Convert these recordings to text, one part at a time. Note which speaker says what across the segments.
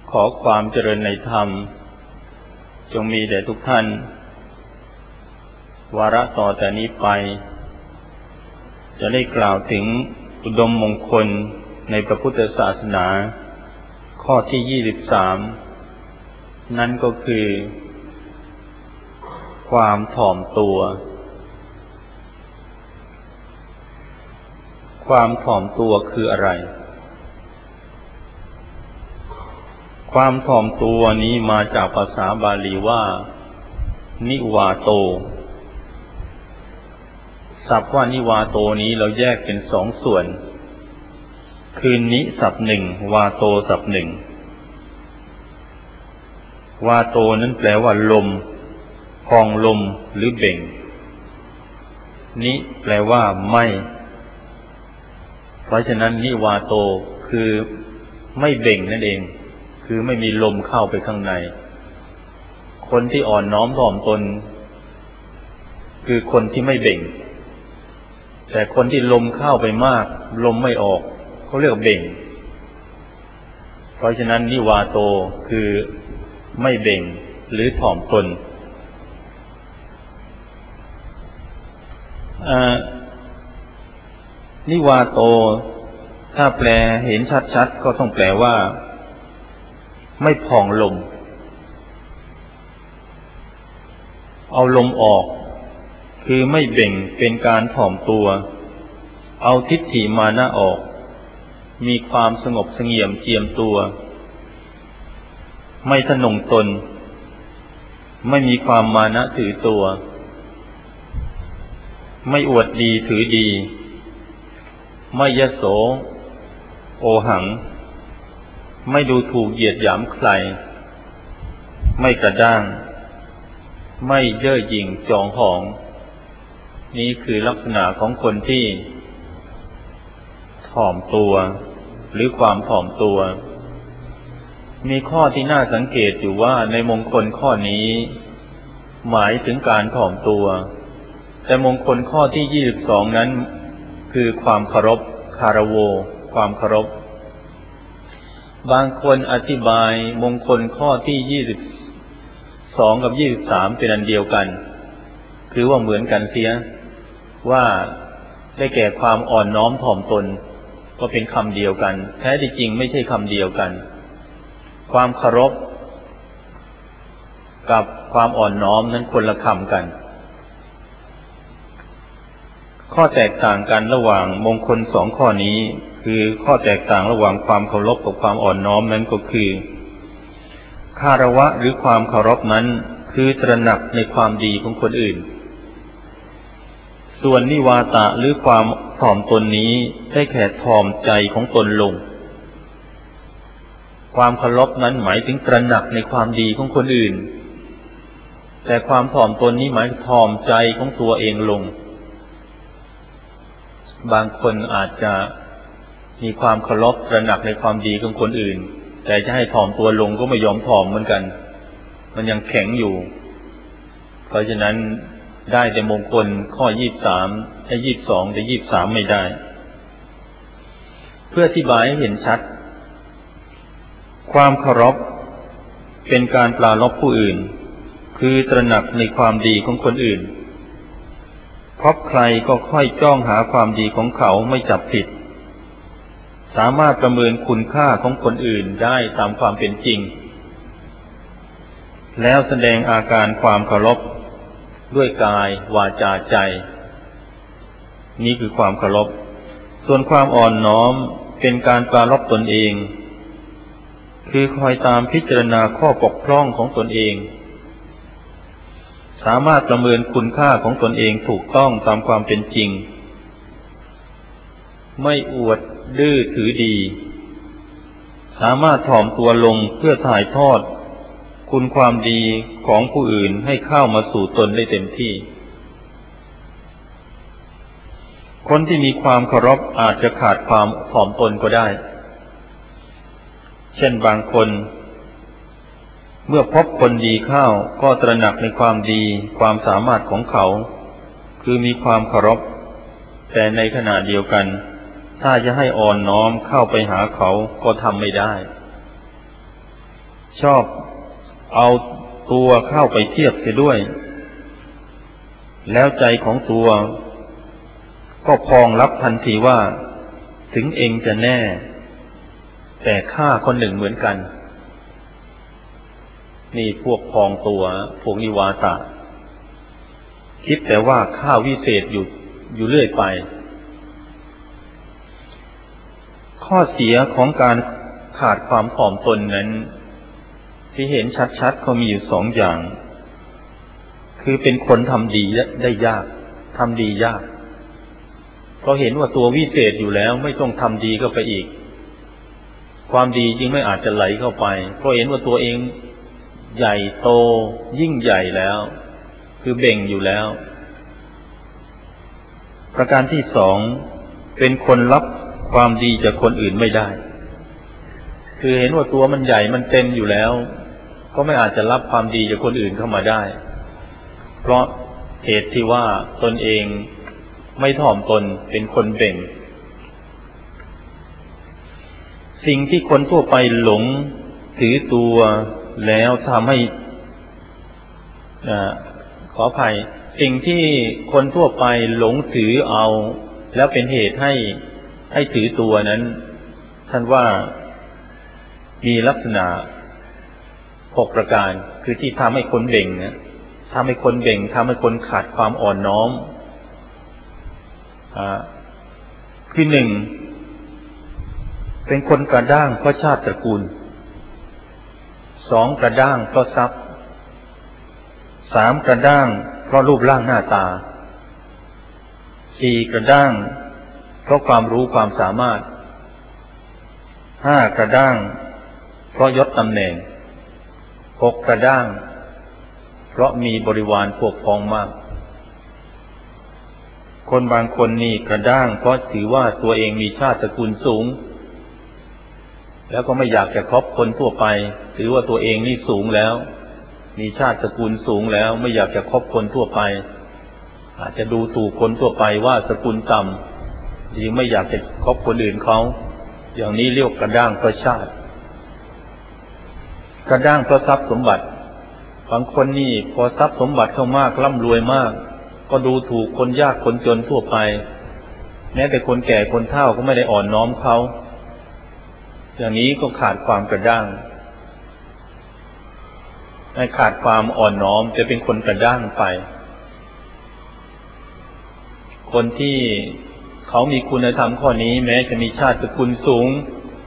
Speaker 1: ขอความเจริญในธรรมจงมีแด่ทุกท่านวาระต่อแต่นี้ไปจะได้กล่าวถึงอุดมมงคลในพระพุทธศาสนาข้อที่23นั่นก็คือความถ่อมตัวความถ่อมตัวคืออะไรความถ่อมตัวนี้มาจากภาษาบาลีว่านิวาโตศัพท์ว่านิวาโตนี้เราแยกเป็นสองส่วนคือนิศัพท์หนึ่งวาโตศัพท์หนึ่งวาโตนั้นแปลว่าลมพองลมหรือเบ่งนิแปลว่าไม่เพราะฉะนั้นนิวาโตคือไม่เบ่งนั่นเองคือไม่มีลมเข้าไปข้างในคนที่อ่อนน้อมถ่อมตนคือคนที่ไม่เบ่งแต่คนที่ลมเข้าไปมากลมไม่ออกเขาเรียกเบ่งเพราะฉะนั้นนิวาโตคือไม่เบ่งหรือถ่อมตนนิวาโตถ้าแปลเห็นชัดๆก็ต้องแปลว่าไม่ผ่องลมเอาลมออกคือไม่เบ่งเป็นการถ่อมตัวเอาทิฏฐิมานะออกมีความสงบเสงี่ยมเจียมตัวไม่ทะนงตนไม่มีความมานะถือตัวไม่อวดดีถือดีไม่ยโสโอหังไม่ดูถูกเหยียดหยามใครไม่กระด้างไม่เย่อหยิ่งจองหองนี้คือลักษณะของคนที่ถ่อมตัวหรือความถ่อมตัวมีข้อที่น่าสังเกตอยู่ว่าในมงคลข้อนี้หมายถึงการถ่อมตัวแต่มงคลข้อที่22นั้นคือความเคารพคารโวความเคารพบางคนอธิบายมงคลข้อที่22กับ23เป็นอันเดียวกันคือว่าเหมือนกันเสียว่าได้แก่ความอ่อนน้อมถ่อมตนก็เป็นคำเดียวกันแท้ที่จริงไม่ใช่คำเดียวกันความเคารพกับความอ่อนน้อมนั้นคนละคำกันข้อแตกต่างกันระหว่างมงคลสองข้อนี้คือข้อแตกต่างระหว่างความเคารพกับความอ่อนน้อมนั้นก็คือคารวะหรือความเคารพนั้นคือตระหนักในความดีของคนอื่นส่วนนิวาตะหรือความถ่อมตนนี้ได้แก่ถ่อมใจของตนลงความเคารพนั้นหมายถึงตระหนักในความดีของคนอื่นแต่ความถ่อมตนนี้หมายถ่อมใจของตัวเองลงบางคนอาจจะมีความเคารพตระหนักในความดีของคนอื่นแต่จะให้ถ่อมตัวลงก็ไม่ยอมถ่อมเหมือนกันมันยังแข็งอยู่เพราะฉะนั้นได้แต่มงคลข้อ23และ22แต่23ไม่ได้เพื่ออธิบายให้เห็นชัดความเคารพเป็นการปรารภผู้อื่นคือตระหนักในความดีของคนอื่นพบใครก็ค่อยจ้องหาความดีของเขาไม่จับผิดสามารถประเมินคุณค่าของคนอื่นได้ตามความเป็นจริงแล้วแสดงอาการความเคารพด้วยกายวาจาใจนี่คือความเคารพส่วนความอ่อนน้อมเป็นการปรารภตนเองคือคอยตามพิจารณาข้อบกพร่องของตนเองสามารถประเมินคุณค่าของตนเองถูกต้องตามความเป็นจริงไม่อวดดื้อถือดีสามารถถ่อมตัวลงเพื่อถ่ายทอดคุณความดีของผู้อื่นให้เข้ามาสู่ตนได้เต็มที่คนที่มีความเคารพอาจจะขาดความถ่อมตนก็ได้เช่นบางคนเมื่อพบคนดีเข้าก็ตระหนักในความดีความสามารถของเขาคือมีความเคารพแต่ในขณะเดียวกันถ้าจะให้อ่อนน้อมเข้าไปหาเขาก็ทำไม่ได้ชอบเอาตัวเข้าไปเทียบเสียด้วยแล้วใจของตัวก็พองรับทันทีว่าถึงเองจะแน่แต่ข้าคนหนึ่งเหมือนกันนี่พวกพองตัวพวกนิวาตะคิดแต่ว่าข้าวิเศษอยู่เรื่อยไปข้อเสียของการขาดความถ่อมตนนั้นที่เห็นชัดๆเขามีอยู่สองอย่างคือเป็นคนทำดีได้ยากทำดียากเพราะเห็นว่าตัววิเศษอยู่แล้วไม่ต้องทำดีเข้าไปอีกความดีจึงไม่อาจจะไหลเข้าไปเพราะเห็นว่าตัวเองใหญ่โตยิ่งใหญ่แล้วคือเบ่งอยู่แล้วประการที่สองเป็นคนรับความดีจากคนอื่นไม่ได้คือเห็นว่าตัวมันใหญ่มันเต็มอยู่แล้วก็ไม่อาจจะรับความดีจากคนอื่นเข้ามาได้เพราะเหตุที่ว่าตนเองไม่ถ่อมตนเป็นคนเบ่งสิ่งที่คนทั่วไปหลงถือตัวแล้วทำให้ขออภัยสิ่งที่คนทั่วไปหลงถือเอาแล้วเป็นเหตุให้ถือตัวนั้นท่านว่ามีลักษณะ6ประการคือที่ทำให้คนเบ่งทำให้คนเบ่งทำให้คนขาดความอ่อนน้อมคือหนึ่งเป็นคนกระด้างเพราะชาติตระกูลสองกระด้างเพราะทรัพย์สามกระด้างเพราะรูปร่างหน้าตาสี่กระด้างเพราะความรู้ความสามารถห้ากระด้างเพราะยศตำแหน่งหกกระด้างเพราะมีบริวารพวกพ้องมากคนบางคนนี่กระด้างเพราะถือว่าตัวเองมีชาติตระกูลสูงแล้วก็ไม่อยากจะคบคนทั่วไปถือว่าตัวเองนี่สูงแล้วมีชาติตระกูลสูงแล้วไม่อยากจะคบคนทั่วไปอาจจะดูถูกคนทั่วไปว่าสกุลต่ำจึงไม่อยากจะคบคนอื่นเขาอย่างนี้เรียกกระด้างเพราะชาติกระด้างเพราะทรัพย์สมบัติบางคนนี่พอทรัพย์สมบัติเข้ามากร่ำรวยมากก็ดูถูกคนยากคนจนทั่วไปแม้แต่คนแก่คนเฒ่าก็ไม่ได้อ่อนน้อมเขาอย่างนี้ก็ขาดความกระด้างขาดความอ่อนน้อมจะเป็นคนกระด้างไปคนที่เขามีคุณธรรมข้อนี้แม้จะมีชาติสกุลสูง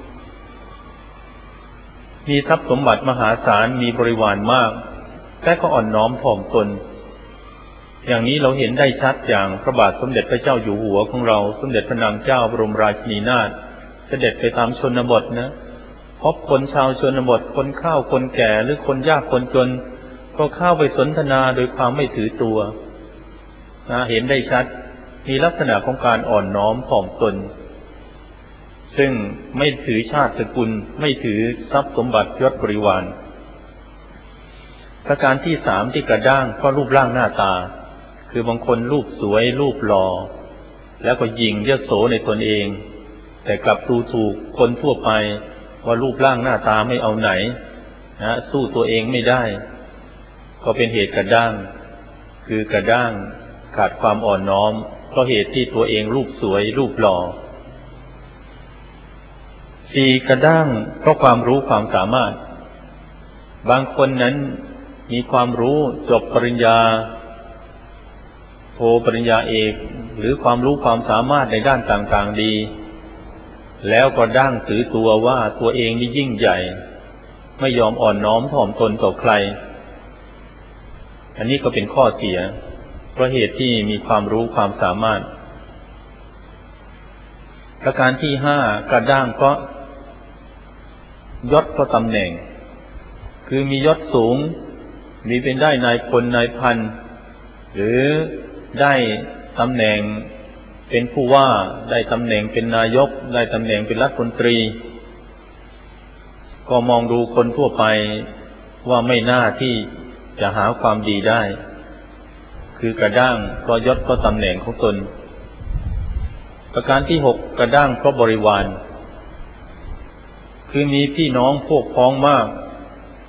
Speaker 1: มีทรัพย์สมบัติมหาศาลมีบริวารมากแต่ก็อ่อนน้อมถ่อมตนอย่างนี้เราเห็นได้ชัดอย่างพระบาทสมเด็จพระเจ้าอยู่หัวของเราสมเด็จพระนางเจ้าบรมราชินีนาถเสด็จไปตามชนบทนะพบคนชาวชนบทคนเฒ่าคนแก่หรือคนยากคนจนก็เข้าไปสนทนาโดยความไม่ถือตัวเห็นได้ชัดมีลักษณะของการอ่อนน้อมถ่อมตนซึ่งไม่ถือชาติสกุลไม่ถือทรัพย์สมบัติยศบริวารประการที่สามที่กระด้างเพราะรูปร่างหน้าตาคือบางคนรูปสวยรูปหล่อแล้วก็หยิ่งยโสในตนเองแต่กลับดูถูกคนทั่วไปว่ารูปร่างหน้าตาไม่เอาไหนสู้ตัวเองไม่ได้ก็เป็นเหตุกระด้างคือกระด้างขาดความอ่อนน้อมเพราะเหตุที่ตัวเองรูปสวยรูปหล่อสี่กระด้างเพราะความรู้ความสามารถบางคนนั้นมีความรู้จบปริญญาโทปริญญาเอกหรือความรู้ความสามารถในด้านต่างๆดีแล้วก็ด้างถือตัวว่าตัวเองนี่ยิ่งใหญ่ไม่ยอมอ่อนน้อมถ่อมตนต่อใครอันนี้ก็เป็นข้อเสียเพราะเหตุที่มีความรู้ความสามารถประการที่ห้ากระด้างเพราะยศเพราะตำแหน่งคือมียศสูงมีเป็นได้นายพลนายพันหรือได้ตำแหน่งเป็นผู้ว่าได้ตำแหน่งเป็นนายกได้ตำแหน่งเป็นรัฐมนตรีก็มองดูคนทั่วไปว่าไม่น่าที่จะหาความดีได้คือกระด้างเพราะยศเพราะตำแหน่งของตนประการที่หกกระด้างเพราะบริวารคือมีพี่น้องพวกพ้องมาก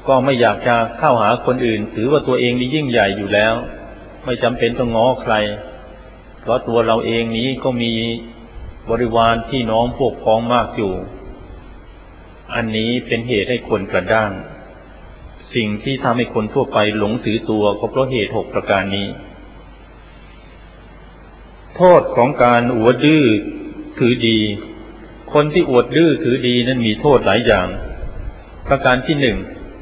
Speaker 1: ก็ไม่อยากจะเข้าหาคนอื่นถือว่าตัวเองนี่ยิ่งใหญ่อยู่แล้วไม่จำเป็นต้องง้อใครเพราะตัวเราเองนี้ก็มีบริวารพี่น้องพวกพ้องมากอยู่อันนี้เป็นเหตุให้คนกระด้างสิ่งที่ทำให้คนทั่วไปหลงถือตัวก็เพราะเหตุ6ประการนี้โทษของการอวดดื้อถือดีคนที่อวดดื้อถือดีนั้นมีโทษหลายอย่างประการที่1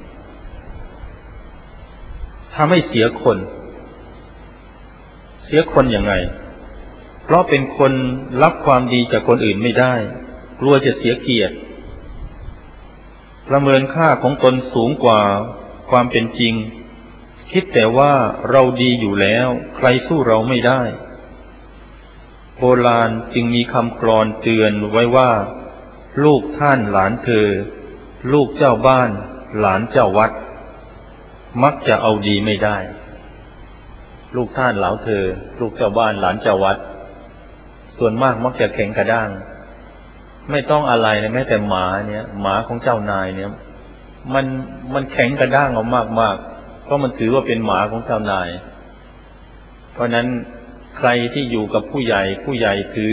Speaker 1: ทำให้เสียคนอย่างไรเพราะเป็นคนรับความดีจากคนอื่นไม่ได้กลัวจะเสียเกียรติประเมินค่าของตนสูงกว่าความเป็นจริงคิดแต่ว่าเราดีอยู่แล้วใครสู้เราไม่ได้โบราณจึงมีคำกลอนเตือนไว้ว่าลูกท่านหลานเธอลูกเจ้าบ้านหลานเจ้าวัดมักจะเอาดีไม่ได้ลูกท่านหลานเธอลูกเจ้าบ้านหลานเจ้าวัดส่วนมากมักจะแข็งกระด้างไม่ต้องอะไรนะแม้แต่หมาเนี่ยหมาของเจ้านายเนี่ยมันแข็งกระด้างเอามากๆเพราะมันถือว่าเป็นหมาของเจ้านายเพราะนั้นใครที่อยู่กับผู้ใหญ่ถื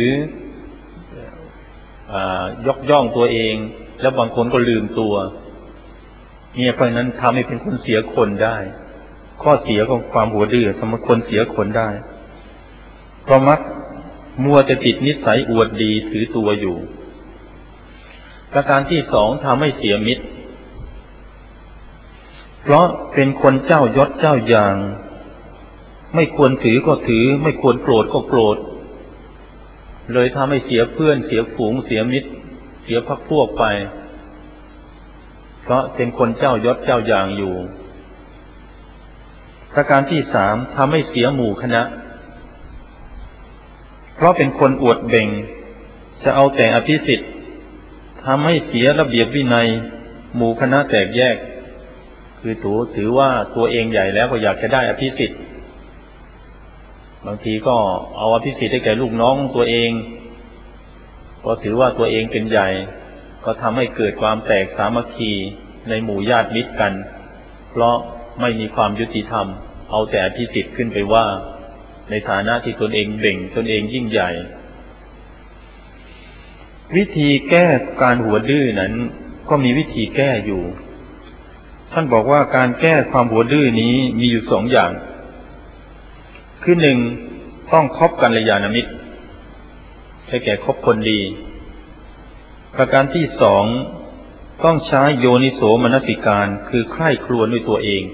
Speaker 1: อยกย่องตัวเองแล้วบางคนก็ลืมตัวเนี่ยเพราะนั้นทำให้เป็นคนเสียคนได้ข้อเสียของความหัวดื้อสมมติคนเสียคนได้เพราะมักมัวจะติดนิสัยอวดดีถือตัวอยู่ประการที่2ทำให้เสียมิตรเพราะเป็นคนเจ้ายศเจ้าอย่างไม่ควรถือก็ถือไม่ควรโกรธก็โกรธเลยทำให้เสียเพื่อนเสียฝูงเสียมิตรเสียพรรคพวกไปเพราะเป็นคนเจ้ายศเจ้าอย่างอยู่ประการที่3ทำให้เสียหมู่คณะเพราะเป็นคนอวดเบ่งจะเอาแต่อภิสิทธิ์ทำให้เสียระเบียบวินัยหมู่คณะแตกแยกคือถือว่าตัวเองใหญ่แล้วก็อยากจะได้อภิสิทธิ์บางทีก็เอาอภิสิทธิ์ให้แก่ลูกน้องตัวเองก็ถือว่าตัวเองเป็นใหญ่ก็ทำให้เกิดความแตกสามัคคีในหมู่ญาติมิตรกันเพราะไม่มีความยุติธรรมเอาแต่อภิสิทธิ์ขึ้นไปว่าในฐานะที่ตนเองเบ่งตนเองยิ่งใหญ่วิธีแก้การหัวดื้อนั้นก็มีวิธีแก้อยู่ท่านบอกว่าการแก้ความหัวดื้อนี้มีอยู่2อย่างคือ1ต้องคบกัลยาณมิตรให้แก่คบคนดีประการที่2ต้องใช้โยนิโสมนสิการคือใคร่ครวญด้วยตัวเอง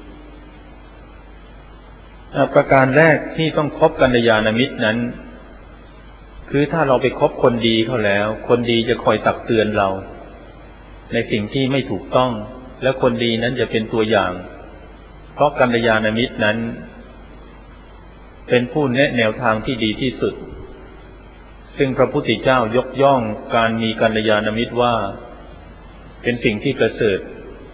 Speaker 1: ประการแรกที่ต้องคบกัลยาณมิตรนั้นคือถ้าเราไปคบคนดีเขาแล้วคนดีจะคอยตักเตือนเราในสิ่งที่ไม่ถูกต้องและคนดีนั้นจะเป็นตัวอย่างเพราะกัลยาณมิตรนั้นเป็นผู้แนะแนวทางที่ดีที่สุดซึ่งพระพุทธเจ้ายกย่องการมีกัลยาณมิตรว่าเป็นสิ่งที่ประเสริฐ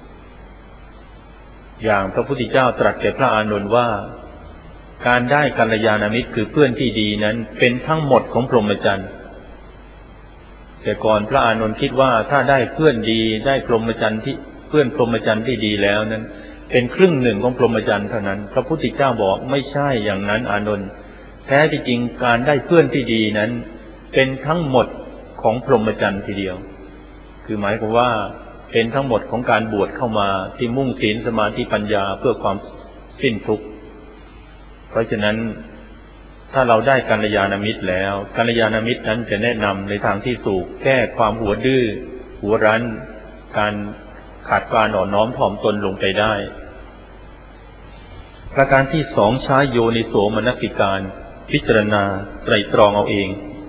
Speaker 1: อย่างพระพุทธเจ้าตรัสแก่พระอานนท์ว่าการได้กัลยาณมิตรคือเพื่อนที่ดีนั้นเป็นทั้งหมดของพรหมจรรย์แต่ก่อนพระอานนท์คิดว่าถ้าได้เพื่อนดีได้พรหมจรรย์ที่เพื่อนพรหมจรรย์ที่ดีแล้วนั้นเป็นครึ่งหนึ่งของพรหมจรรย์เท่านั้นพระพุทธเจ้าบอกไม่ใช่อย่างนั้นอานนท์แท้ที่จริงการได้เพื่อนที่ดีนั้นเป็นทั้งหมดของพรหมจรรย์ทีเดียวคือหมายความว่าเป็นทั้งหมดของการบวชเข้ามาที่มุ่งศีลสมาธิปัญญาเพื่อความสิ้นทุกข์เพราะฉะนั้นถ้าเราได้กัลยาณมิตรแล้วกัลยาณมิตรนั้นจะแนะนำในทางที่ถูกแก้ความหัวดื้อหัวรั้นการขาดการอ่อนน้อมถ่อมตนลงไปได้ประการที่2ใช้โยนิโสมนสิการพิจารณาไตร่ตรองเอาเอง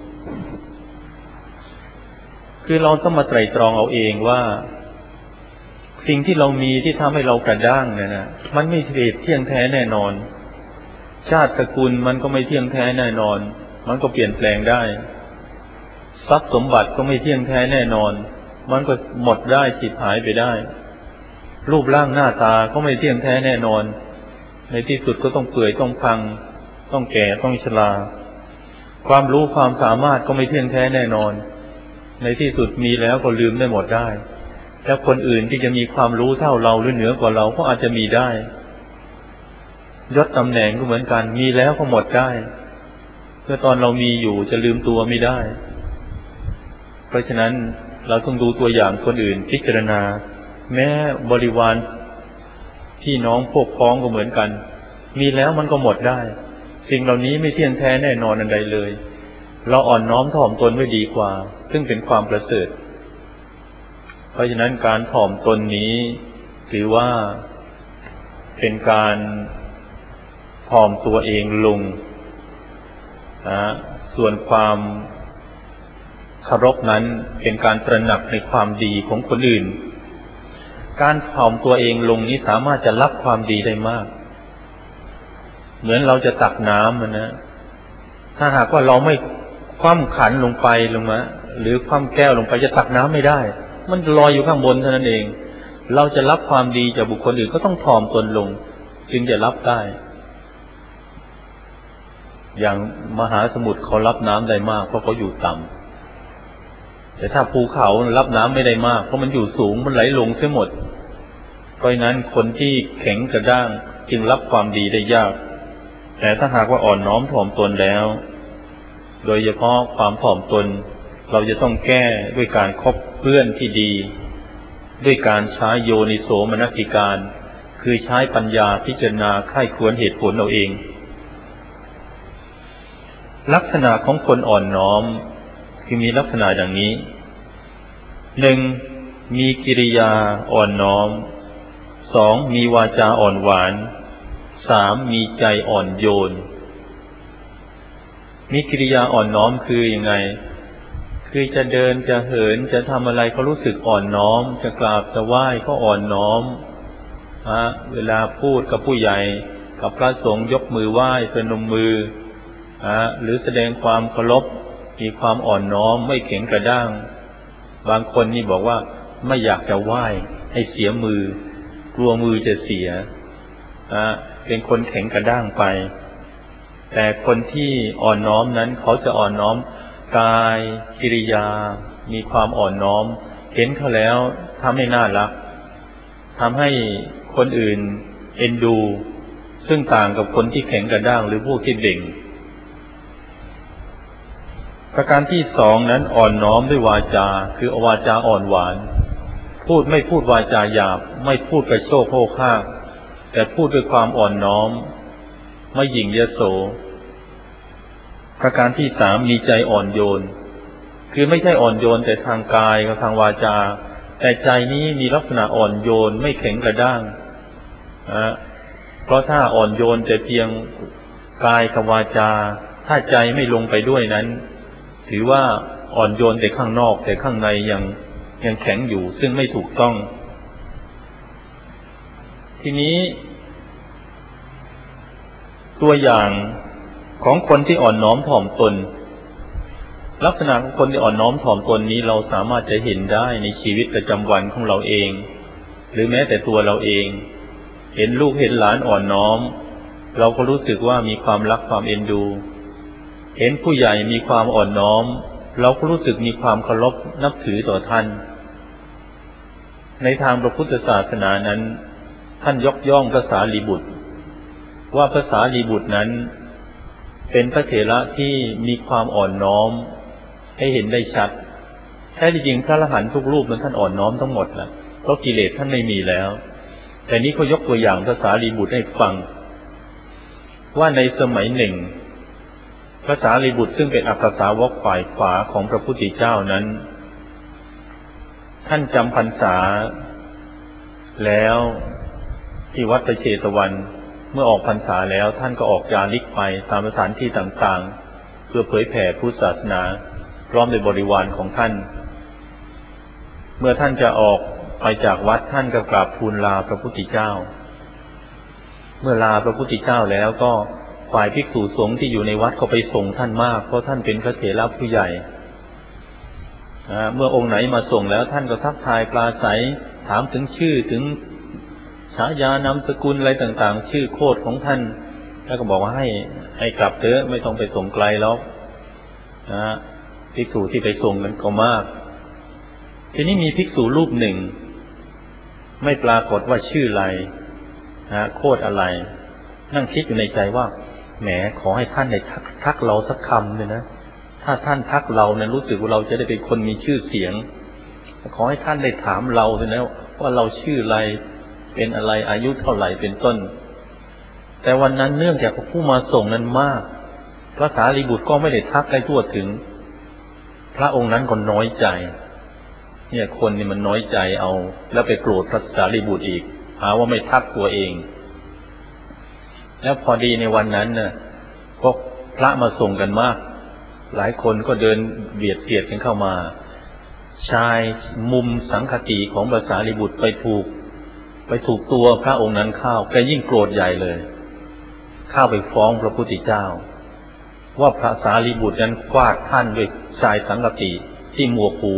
Speaker 1: คือเราต้องมาไตร่ตรองเอาเองว่าสิ่งที่เรามีที่ทำให้เรากระด้างเนี่ยนะมันไม่เที่ยงแท้แน่นอนชาติสกุลมันก็ไม่เที่ยงแท้แน่นอนมันก็เปลี่ยนแปลงได้ทรัพย์สมบัติก็ไม่เที่ยงแท้แน่นอนมันก็หมดได้สิบหายไปได้รูปร่างหน้าตาก็ไม่เที่ยงแท้แน่นอนในที่สุดก็ต้องเปื่อยต้องพังต้องแก่ต้องชราความรู้ความสามารถก็ไม่เที่ยงแท้แน่นอนในที่สุดมีแล้วก็ลืมได้หมดได้แล้วคนอื่นที่จะมีความรู้เท่าเราหรือเหนือกว่าเราก็อาจจะมีได้ยศตำแหน่งก็เหมือนกันมีแล้วก็หมดได้เมื่อตอนเรามีอยู่จะลืมตัวไม่ได้เพราะฉะนั้นเราต้องดูตัวอย่างคนอื่นพิจารณาแม้บริวารพี่น้องพวกพ้องก็เหมือนกันมีแล้วมันก็หมดได้สิ่งเหล่านี้ไม่เที่ยงแท้แน่นอนอันใดเลยเราอ่อนน้อมถ่อมตนไว้ดีกว่าซึ่งเป็นความประเสริฐเพราะฉะนั้นการถ่อมตนนี้ถือว่าเป็นการถ่อมตัวเองลงส่วนความเคารพนั้นเป็นการตระหนักในความดีของคนอื่นการถ่อมตัวเองลงนี้สามารถจะรับความดีได้มากเหมือนเราจะตักน้ำนะถ้าหากว่าเราไม่คว่ำขันลงไปลงมาหรือคว่ำแก้วลงไปจะตักน้ำไม่ได้มันลอยอยู่ข้างบนเท่านั้นเองเราจะรับความดีจากบุคคลอื่นก็ต้องถ่อมตนลงจึงจะรับได้อย่างมหาสมุทรเขารับน้ำได้มากเพราะเขาอยู่ต่ำแต่ถ้าภูเขารับน้ำไม่ได้มากเพราะมันอยู่สูงมันไหลลงเสียหมดเพราะฉะนั้นคนที่แข็งกระด้างจึงรับความดีได้ยากแต่ถ้าหากว่าอ่อนน้อมถ่อมตนแล้วโดยเฉพาะความถ่อมตนเราจะต้องแก้ด้วยการคบเพื่อนที่ดีด้วยการใช้โยนิโสมนสิการคือใช้ปัญญาพิจารณาใคร่ครวญเหตุผลเอาเองลักษณะของคนอ่อนน้อมคือมีลักษณะอย่างนี้ 1. มีกิริยาอ่อนน้อม 2. มีวาจาอ่อนหวาน 3. มีใจอ่อนโยนมีกิริยาอ่อนน้อมคือยังไงคือจะเดินจะเหินจะทำอะไรก็รู้สึกอ่อนน้อมจะกราบจะไหว้ก็อ่อนน้อมเวลาพูดกับผู้ใหญ่กับพระสงฆ์ยกมือไหว้ประนมมือหรือแสดงความเคารพมีความอ่อนน้อมไม่แข็งกระด้างบางคนนี่บอกว่าไม่อยากจะไหว้ให้เสียมือกลัวมือจะเสียเป็นคนแข็งกระด้างไปแต่คนที่อ่อนน้อมนั้นเขาจะอ่อนน้อมกายกิริยามีความอ่อนน้อมเห็นเขาแล้วทำให้น่ารักทำให้คนอื่นเอ็นดูซึ่งต่างกับคนที่แข็งกระด้างหรือพวกที่เด่งประการที่สองนั้นอ่อนน้อมด้วยวาจาคือวาจาอ่อนหวานไม่พูดวาจาหยาบไม่พูดกระโชกโห้ข้างแต่พูดด้วยความอ่อนน้อมไม่หยิ่งยโสประการที่สามมีใจอ่อนโยนคือไม่ใช่อ่อนโยนแต่ทางกายกับทางวาจาแต่ใจนี้มีลักษณะอ่อนโยนไม่แข็งกระด้างเพราะถ้าอ่อนโยนแต่เพียงกายกับวาจาถ้าใจไม่ลงไปด้วยนั้นถือว่าอ่อนโยนแต่ข้างนอกแต่ข้างในยังแข็งอยู่ซึ่งไม่ถูกต้องทีนี้ตัวอย่างของคนที่อ่อนน้อมถ่อมตนลักษณะของคนที่อ่อนน้อมถ่อมตนนี้เราสามารถจะเห็นได้ในชีวิตประจำวันของเราเองหรือแม้แต่ตัวเราเองเห็นลูกเห็นหลานอ่อนน้อมเราก็รู้สึกว่ามีความรักความเอ็นดูเห็นผู้ใหญ่มีความอ่อนน้อมเราก็รู้สึกมีความเคารพนับถือต่อท่านในทางพระพุทธศาสนานั้นท่านยกย่องพระสารีบุตรว่าพระสารีบุตรนั้นเป็นพระเถระที่มีความอ่อนน้อมให้เห็นได้ชัดแท้จริงพระอรหันต์ทุกรูปนั้นท่านอ่อนน้อมทั้งหมดแหละเพราะกิเลสท่านไม่มีแล้วแต่นี้เขายกตัวอย่างพระสารีบุตรให้ฟังว่าในสมัยหนึ่งพระสารีบุตรซึ่งเป็นอัครสาวกฝ่ายขวาของพระพุทธเจ้านั้นท่านจำพรรษาแล้วที่วัดพระเชตวันเมื่อออกพรรษาแล้วท่านก็ออกจาริกไปตามสถานที่ต่างๆเพื่อเผยแผ่พุทธศาสนาพร้อมด้วยบริวารของท่านเมื่อท่านจะออกไปจากวัดท่านก็กราบทูลลาพระพุทธเจ้าเมื่อลาพระพุทธเจ้าแล้วก็ฝ่ายภิกษุสงฆ์ที่อยู่ในวัดก็ไปส่งท่านมากเพราะท่านเป็นพระเถระผู้ใหญ่เมื่อองค์ไหนมาส่งแล้วท่านก็ทักทายปราศัยถามถึงชื่อถึงฉายานามสกุลอะไรต่างๆชื่อโคตรของท่านแล้วก็บอกว่าให้กลับเถอะไม่ต้องไปส่งไกลแล้วภิกษุที่ไปส่งนั้นก็มากทีนี้มีภิกษุรูปหนึ่งไม่ปรากฏว่าชื่ออะไรโคตรอะไรนั่งคิดอยู่ในใจว่าแหมขอให้ท่านได้ทักเราสักคำเลยนะถ้าท่านทักเราเนี่ยรู้สึกว่าเราจะได้เป็นคนมีชื่อเสียงขอให้ท่านได้ถามเราเลยนะว่าเราชื่ออะไรเป็นอะไรอายุเท่าไหร่เป็นต้นแต่วันนั้นเนื่องจากผู้มาส่งนั้นมากพระสารีบุตรก็ไม่ได้ทักได้ทั่วถึงพระองค์นั้นก็น้อยใจเนี่ยคนนี่มันน้อยใจเอาแล้วไปโกรธพระสารีบุตรอีกหาว่าไม่ทักตัวเองแล้วพอดีในวันนั้นน่ะก็พระมาส่งกันมากหลายคนก็เดินเบียดเสียดกันเข้ามาชายมุมสังคติของพระสารีบุตรไปถูกตัวพระองค์นั้นเข้าแกยิ่งโกรธใหญ่เลยเข้าไปฟ้องพระพุทธเจ้าว่าพระสารีบุตรนั้นฟาดท่านด้วยชายสังคติที่หมวกหู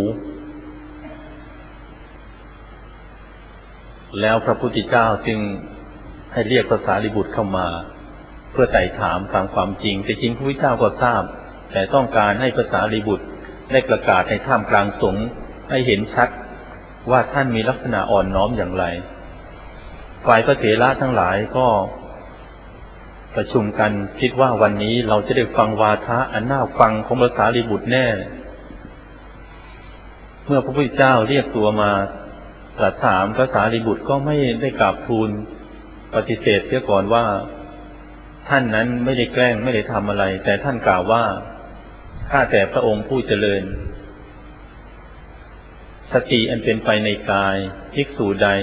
Speaker 1: แล้วพระพุทธเจ้าจึงให้เรียกพระสารีบุตรเข้ามาเพื่อไต่ถามตามความจริงแต่จริงพระพุทธเจ้าก็ทราบแต่ต้องการให้พระสารีบุตรได้ประกาศในท่ามกลางสงฆ์ให้เห็นชัดว่าท่านมีลักษณะอ่อนน้อมอย่างไรฝ่ายพระเถระทั้งหลายก็ประชุมกันคิดว่าวันนี้เราจะได้ฟังวาทะอันน่าฟังของพระสารีบุตรแน่เมื่อพระพุทธเจ้าเรียกตัวมาตรัสถามพระสารีบุตรก็ไม่ได้กราบทูลปฏิเสธเสียก่อนว่าท่านนั้นไม่ได้แกล้งไม่ได้ทำอะไรแต่ท่านกล่าวว่าข้าแต่พระองค์ผู้เจริญสติอันเป็นไปในกายภิกษุใด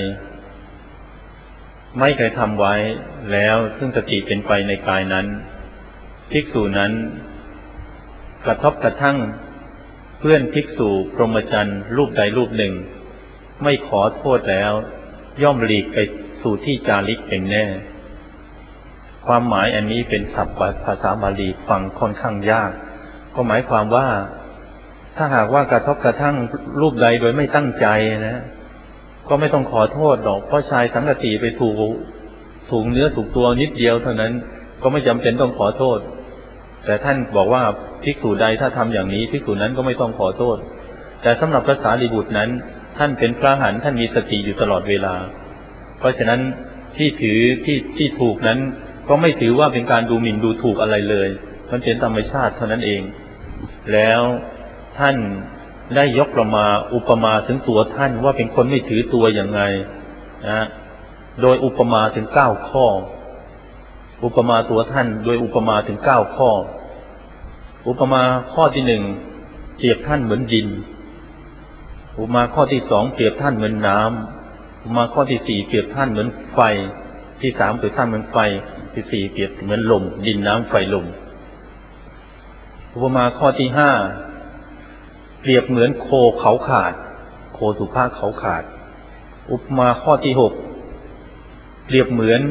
Speaker 1: ไม่เคยทำไว้แล้วซึ่งสติเป็นไปในกายนั้นภิกษุนั้นกระทบกระทั่งเพื่อนภิกษุพรหมจรรย์รูปใดรูปหนึ่งไม่ขอโทษแล้วย่อมหลีกไปสู่ที่จาริกเป็นแน่ความหมายอันนี้เป็นศัพท์ภาษาบาลีฟังค่อนข้างยากก็หมายความว่าถ้าหากว่ากระทบกระทั่งรูปใดโดยไม่ตั้งใจนะก็ไม่ต้องขอโทษหรอกเพราะชายสังคติไปถูกเนื้อถูกตัวนิดเดียวเท่านั้นก็ไม่จำเป็นต้องขอโทษแต่ท่านบอกว่าภิกษุใดถ้าทำอย่างนี้ภิกษุนั้นก็ไม่ต้องขอโทษแต่สำหรับพระสารีบุตรนั้นท่านเป็นพระอรหันต์ท่านมีสติอยู่ตลอดเวลาเพราะฉะนั้นที่ถูกนั้นก็ไม่ถือว่าเป็นการดูหมิ่นดูถูกอะไรเลยมันเป็นธรรมชาติเท่านั้นเองแล้วท่านได้ยกอุปมาถึงตัวท่านว่าเป็นคนไม่ถือตัวอย่างไงนะโดยอุปมาถึง9ข้ออุปมาตัวท่านโดยอุปมาถึง9ข้ออุปมาข้อที่1เปรียบท่านเหมือนดินอุปมาข้อที่2เปรียบท่านเหมือนน้ำอุปมาข้อที่4เปรียบท่านเหมือนไฟที่3เปรียบท่านเหมือนไฟที่4เปรียบเหมือนลมดินน้ำไฟลมอุปมาข้อที่5เปรียบเหมือนโคเขาขาดโคสุภาพเขาขาดอุปมาข้อที่6เปรียบเหมือน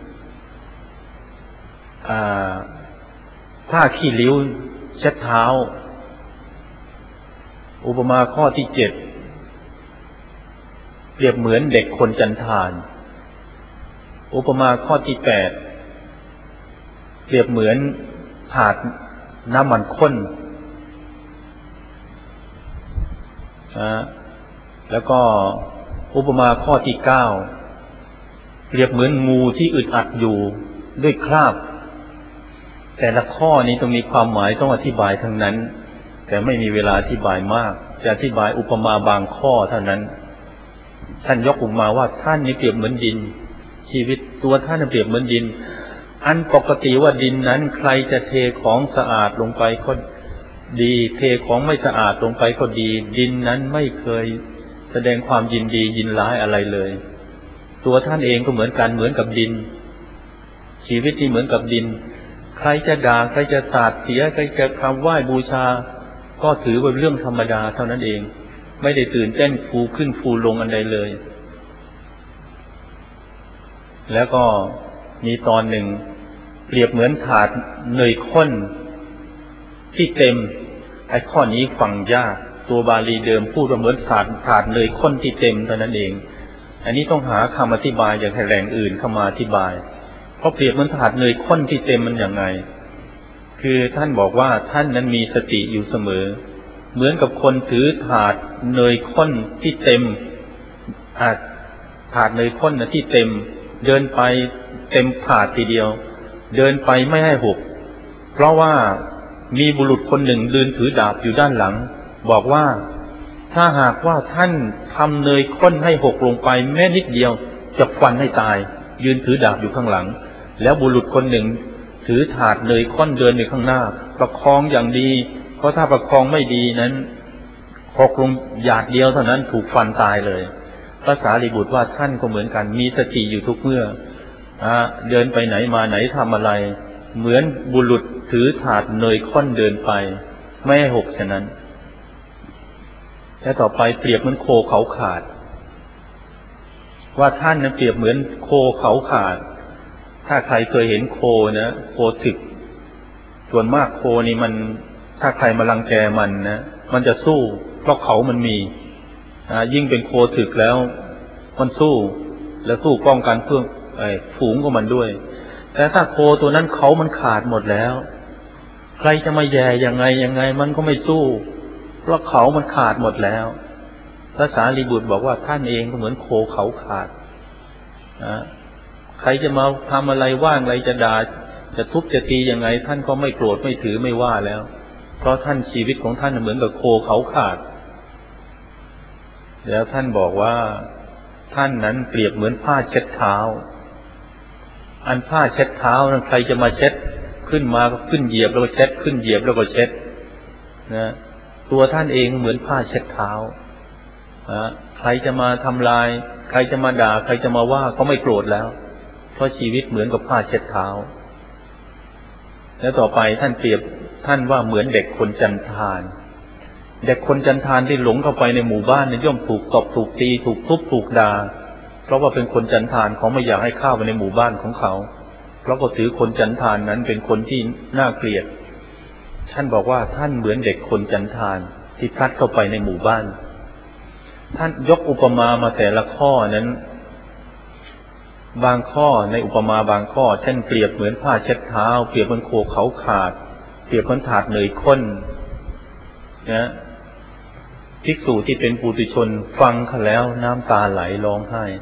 Speaker 1: ผ้าขี้ริ้วเช็ดเท้าอุปมาข้อที่7เปรียบเหมือนเด็กคนจันทานอุปมาข้อที่8เปรียบเหมือนถาดน้ำมันข้นแล้วก็อุปมาข้อที่9เปรียบเหมือนงูที่อึดอัดอยู่ด้วยคราบแต่ละข้อนี้ต้องมีความหมายต้องอธิบายทั้งนั้นแต่ไม่มีเวลาอธิบายมากจะอธิบายอุปมาบางข้อเท่านั้นท่านยกอุปมาว่าท่านนี่เปรียบเหมือนดินชีวิตตัวท่านเปรียบเหมือนดินอันปกติว่าดินนั้นใครจะเทของสะอาดลงไปก็ดีเทของไม่สะอาดลงไปก็ดีดินนั้นไม่เคยแสดงความยินดียินร้ายอะไรเลยตัวท่านเองก็เหมือนกันเหมือนกับดินชีวิตที่เหมือนกับดินใครจะด่าใครจะสาดเสียใครจะคำไหว้บูชาก็ถือว่าเรื่องธรรมดาเท่านั้นเองไม่ได้ตื่นเต้นฟูขึ้นฟูลงอันใดเลยแล้วก็มีตอนหนึ่งเปรียบเหมือนถาดเนยข้นที่เต็มไอ้ข้อนี้ฟังยากตัวบาลีเดิมพูดว่าเหมือนถาดเนยข้นที่เต็มเท่านั้นเองอันนี้ต้องหาคำอธิบายจากแหล่งอื่นเข้ามาอธิบายเพราะเปรียบเหมือนถาดเนยข้นที่เต็มมันอย่างไงคือท่านบอกว่าท่านนั้นมีสติอยู่เสมอเหมือนกับคนถือถาดเนยข้นที่เต็มถาดเนยข้นนะที่เต็มเดินไปเต็มถาดทีเดียวเดินไปไม่ให้หกเพราะว่ามีบุรุษคนหนึ่งเดินถือดาบอยู่ด้านหลังบอกว่าถ้าหากว่าท่านทำเนยข้นให้หกลงไปแม้นิดเดียวจะฟันให้ตายยืนถือดาบอยู่ข้างหลังแล้วบุรุษคนหนึ่งถือถาดเนยข้นเดินในข้างหน้าประคองอย่างดีเพราะถ้าประคองไม่ดีนั้นหกลงหยาดเดียวเท่านั้นถูกฟันตายเลยพระสารีบุตรว่าท่านก็เหมือนกันมีสติอยู่ทุกเมื่อเดินไปไหนมาไหนทำอะไรเหมือนบุรุษถือถาดเนยข้นเดินไปไม่ให้หกฉะนั้นและต่อไปเปรียบเหมือนโคเขาขาดว่าท่านนั้นเปรียบเหมือนโคเขาขาดถ้าใครเคยเห็นโคนะโคถึกส่วนมากโคนี่มันถ้าใครมารังแกมันนะมันจะสู้เพราะเขามันมียิ่งเป็นโคถึกแล้วมันสู้และสู้ป้องกันเพื่อฝูงของมันด้วยแต่ถ้าโคตัวนั้นเขามันขาดหมดแล้วใครจะมาแย่ยังไงมันก็ไม่สู้เพราะเขามันขาดหมดแล้วพระสารีบุตรบอกว่าท่านเองก็เหมือนโคเขาขาดใครจะมาทำอะไรว่างอะไรจะด่าจะทุบจะตียังไงท่านก็ไม่โกรธไม่ถือไม่ว่าแล้วเพราะท่านชีวิตของท่านเหมือนกับโคเขาขาดแล้วท่านบอกว่าท่านนั้นเปรียบเหมือนผ้าเช็ดเท้าอันผ้าเช็ดเท้านั้นใครจะมาเช็ดขึ้นมาก็ขึ้นเหยียบแล้วก็เช็ดขึ้นเหยียบแล้วก็เช็ดนะตัวท่านเองเหมือนผ้าเช็ดเท้าใครจะมาทำลายใครจะมาด่าใครจะมาว่าก็ไม่โกรธแล้วเพราะชีวิตเหมือนกับผ้าเช็ดเท้าแล้วต่อไปท่านเปรียบท่านว่าเหมือนเด็กคนจันทานเด็กคนจันทานที่หลงเข้าไปในหมู่บ้านเนี่ยย่อมถูกตบถูกตีถูกทุบถูกด่าเพราะว่าเป็นคนจันทานเขาไม่อยากให้เข้าไปในหมู่บ้านของเขาเพราะก็ถือคนจันทานนั้นเป็นคนที่น่าเกลียดท่านบอกว่าท่านเหมือนเด็กคนจันทานที่พลัดเข้าไปในหมู่บ้านท่านยกอุปมามาแต่ละข้อนั้นบางข้อในอุปมาบางข้อเช่นเปรียบเหมือนผ้าเช็ดเท้าเปรียบเหมือนโคเขาขาดเปรียบเหมือนถาดเนยข้นนะภิกษุที่เป็นปุถุชนฟังเขาแล้วน้ำตาไหลร้องไห้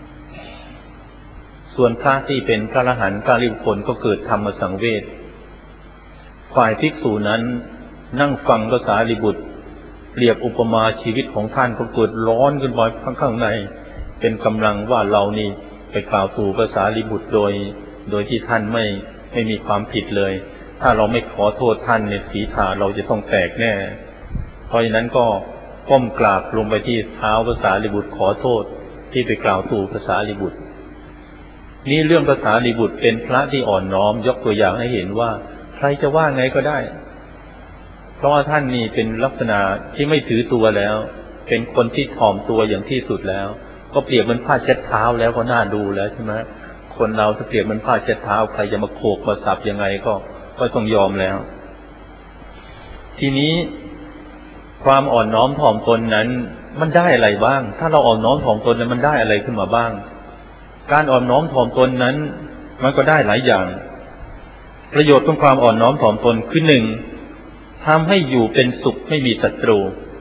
Speaker 1: ส่วนพระที่เป็นพระอรหันต์พระอริยบุคคลก็เกิดธรรมสังเวชฝ่ายภิกษุนั้นนั่งฟังพระสารีบุตรเปรียบอุปมาชีวิตของท่านก็เกิดร้อนขึ้นบ่อยข้างในเป็นกำลังว่าเรานี่ไปกล่าวสู่พระสารีบุตรโดยที่ท่านไม่มีความผิดเลยถ้าเราไม่ขอโทษท่านเนี่ยศีรษะเราจะต้องแตกแน่เพราะฉะนั้นก็ก้มกราบลงไปที่เท้าพระสารีบุตรขอโทษที่ไปกล่าวสู่พระสารีบุตรนี่เรื่องพระสารีบุตรเป็นพระที่อ่อนน้อมยกตัวอย่างให้เห็นว่าใครจะว่าไงก็ได้เพราะว่าท่านนี่เป็นลักษณะที่ไม่ถือตัวแล้วเป็นคนที่ถ่อมตัวอย่างที่สุดแล้วก็เปรียบเหมือนผ้าเช็ดเท้าแล้วก็น่าดูแล้วใช่ไหมคนเราถ้าเปรียบเหมือนผ้าเช็ดเท้าใครจะมาโขกมาสับยังไงก็ต้องยอมแล้วทีนี้ความอ่อนน้อมถ่อมตนนั้นมันได้อะไรบ้างถ้าเราอ่อนน้อมถ่อมตนนั้นมันได้อะไรขึ้นมาบ้างการอ่อนน้อมถ่อมตนนั้นมันก็ได้หลายอย่างประโยชน์ของความอ่อนน้อมถ่อมตนคือหนึ่งทำให้อยู่เป็นสุขไม่มีศัตรู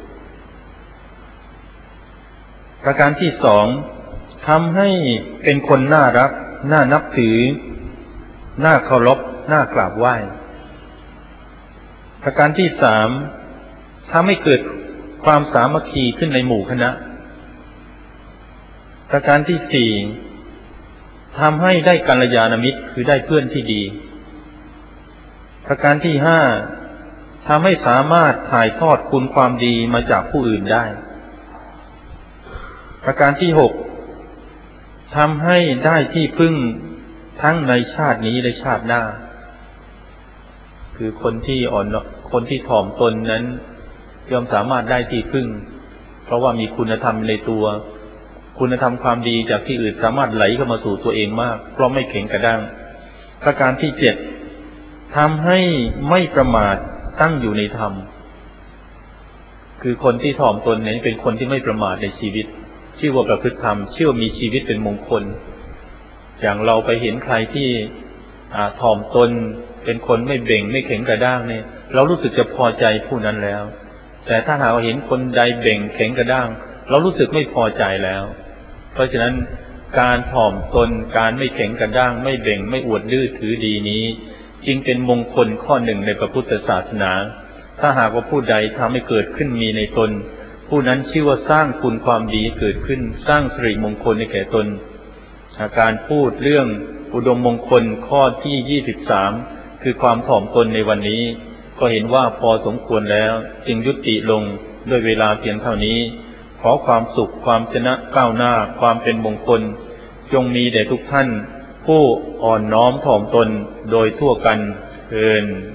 Speaker 1: ประการที่สองทำให้เป็นคนน่ารักน่านับถือน่าเคารพน่ากราบไหว้ประการที่สามทำให้เกิดความสามัคคีขึ้นในหมู่คณะประการที่สี่ทำให้ได้กัลยาณมิตรคือได้เพื่อนที่ดีประการที่ห้าทำให้สามารถถ่ายทอดคุณความดีมาจากผู้อื่นได้ประการที่หกทำให้ได้ที่พึ่งทั้งในชาตินี้และชาติหน้าคือคนที่ถ่อมตนนั้นย่อมสามารถได้ที่พึ่งเพราะว่ามีคุณธรรมในตัวคุณธรรมความดีจากที่อื่นสามารถไหลเข้ามาสู่ตัวเองมากเพราะไม่แข็งกระด้างประการที่เจ็ดทำให้ไม่ประมาทตั้งอยู่ในธรรมคือคนที่ถ่อมตนนี้เป็นคนที่ไม่ประมาทในชีวิตชื่อว่าประพฤติธรรมชื่อว่ามีชีวิตเป็นมงคลอย่างเราไปเห็นใครที่ถ่อมตนเป็นคนไม่เบ่งไม่แข็งกระด้างเนี่ยเรารู้สึกจะพอใจผู้นั้นแล้วแต่ถ้าหากเห็นคนใดเบ่งแข็งกระด้างเรารู้สึกไม่พอใจแล้วเพราะฉะนั้นการถ่อมตนการไม่แข็งกระด้างไม่เบ่งไม่อวดดื้อถือดีนี้จึงเป็นมงคลข้อหนึ่งในพระพุทธศาสนาถ้าหากว่าผู้ใดทำให้เกิดขึ้นมีในตนผู้นั้นชื่อว่าสร้างคุณความดีเกิดขึ้นสร้างสิริมงคลให้แก่ตนการพูดเรื่องอุดมมงคลข้อที่23คือความถ่อมตนในวันนี้ก็เห็นว่าพอสมควรแล้วจึงยุติลงด้วยเวลาเพียงเท่านี้ขอความสุขความชนะก้าวหน้าความเป็นมงคลจงมีแด่ทุกท่านผู้อ่อนน้อมถ่อมตนโดยทั่วกันเทอญ